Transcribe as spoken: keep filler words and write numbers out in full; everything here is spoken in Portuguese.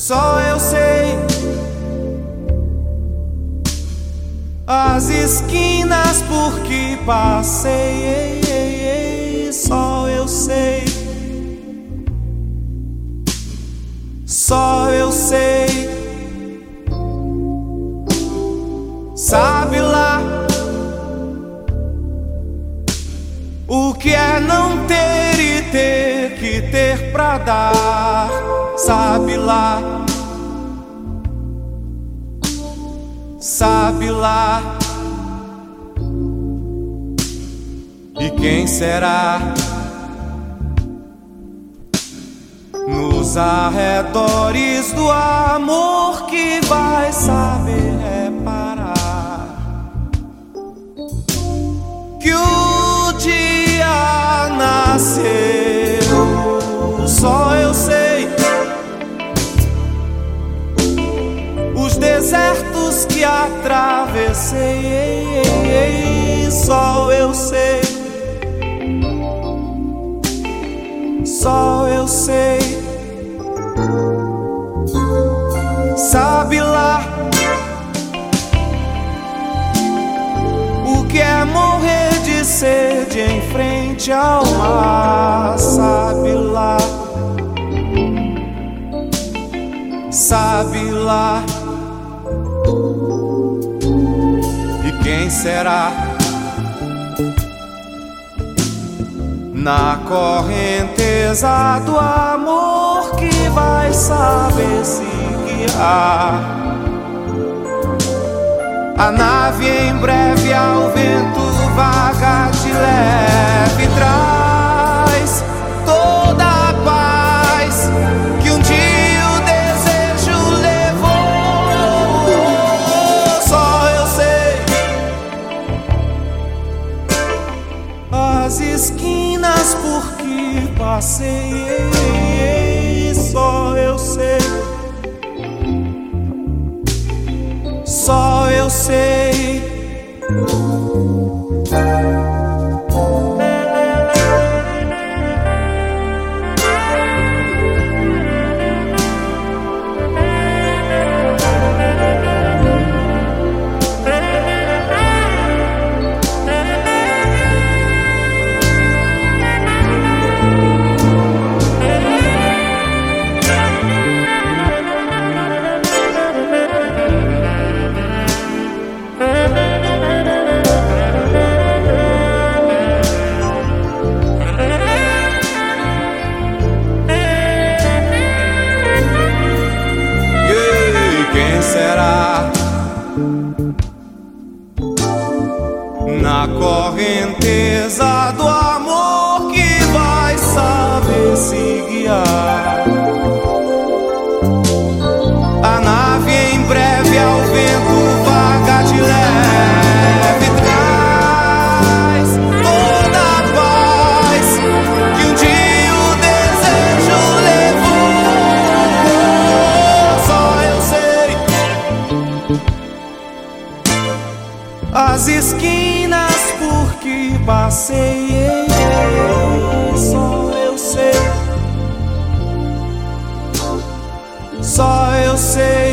Só eu sei as esquinas por que passei. Só eu sei, só eu sei. Sabe lá o que é não ter e ter que ter pra dar. Sabe lá, sabe lá. E quem será nos arredores do amor que vai saber reparar que o dia nasceu? Só eu sei os desertos que atravessei. Só eu sei, só eu sei. Sabe lá o que é morrer de sede em frente ao mar. Sabe lá, sabe lá. E quem será na correnteza do amor que vai saber se guiar? A nave em breve ao vento vaga de leve traz toda a paz que um dia o desejo levou. Só eu sei as esquinas por que passei. Só eu sei, só eu sei. Será na correnteza do amor que vai saber se guiar? A nave em breve ao vento vaga de leve traz toda a paz que um dia o desejo levou. Só eu sei as esquinas por que passei. Só eu sei, só eu sei.